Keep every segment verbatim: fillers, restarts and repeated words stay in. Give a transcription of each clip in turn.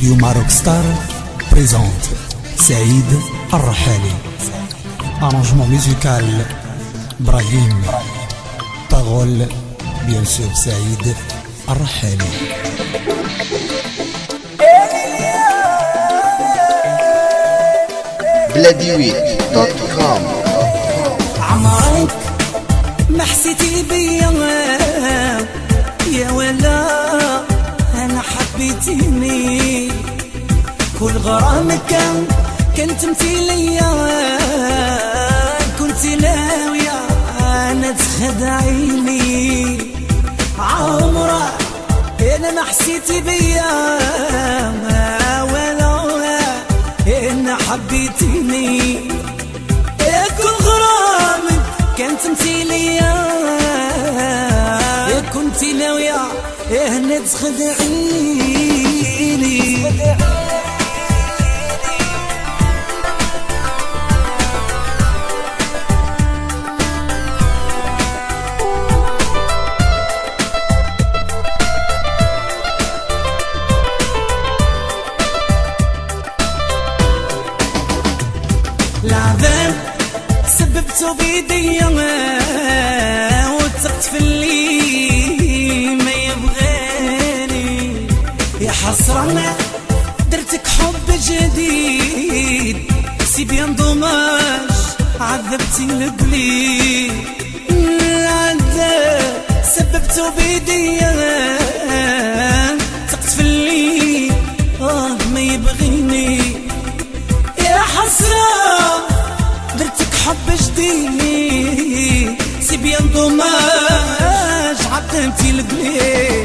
Studio Maroc Star présente Saïd Al-Rahali. Arrangement musical Brahim. Parole bien sûr Saïd Al-Rahali. بلاديويت دوت كوم. عمرك ما حسيتي بيا يا ولا انا حبيتيني، كل غرامك كان كنت انتي ليا، كنت ناوية انا تخدعيني. عمرك انا ما حسيتي بيا ولا انا حبيتيني، كل غرامك كانت انتي ليا، كنت ناوية هنا تخدعيني. العذاب سببته بيديا وثقت في اللي ما يبغاني، يا حسرة درتك حب جديد، سي بيان دوماج عذبتي القلي. العذاب سببته بيديا ثقت في اللي آه ما يبغيني، يا حسرة درتك حب جديد، سي بيان دوماج عذبتي القلي.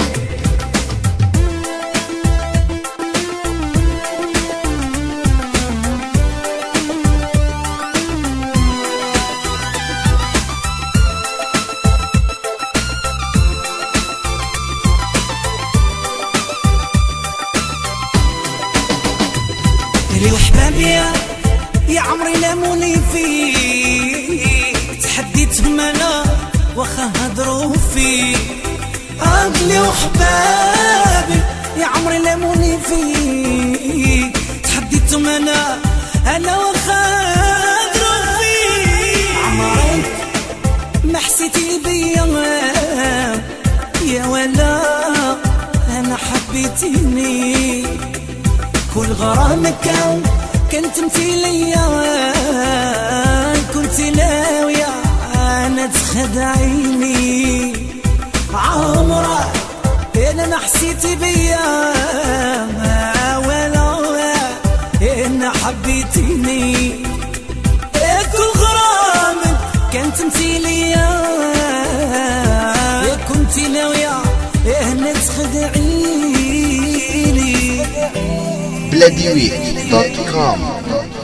لي وحبابي يا عمري لاموني فيك، تحديتهم انا واخا هضروا فيك. عقلي وحبابي يا عمري لاموني فيك، تحديتهم انا انا واخا هضروا فيك. عمرك ما حسيتي بيا يا ولا انا حبيتيني، كل غرامك كان كنت انتي ليا، كنت ناوية انا تخدعيني. عمرك انا ما حسيتي بيا ولا انا حبيتيني، كل غرامك كانت انتي ليا، كنت ناوية انا تخدعيني. بلاديويت دوت كوم.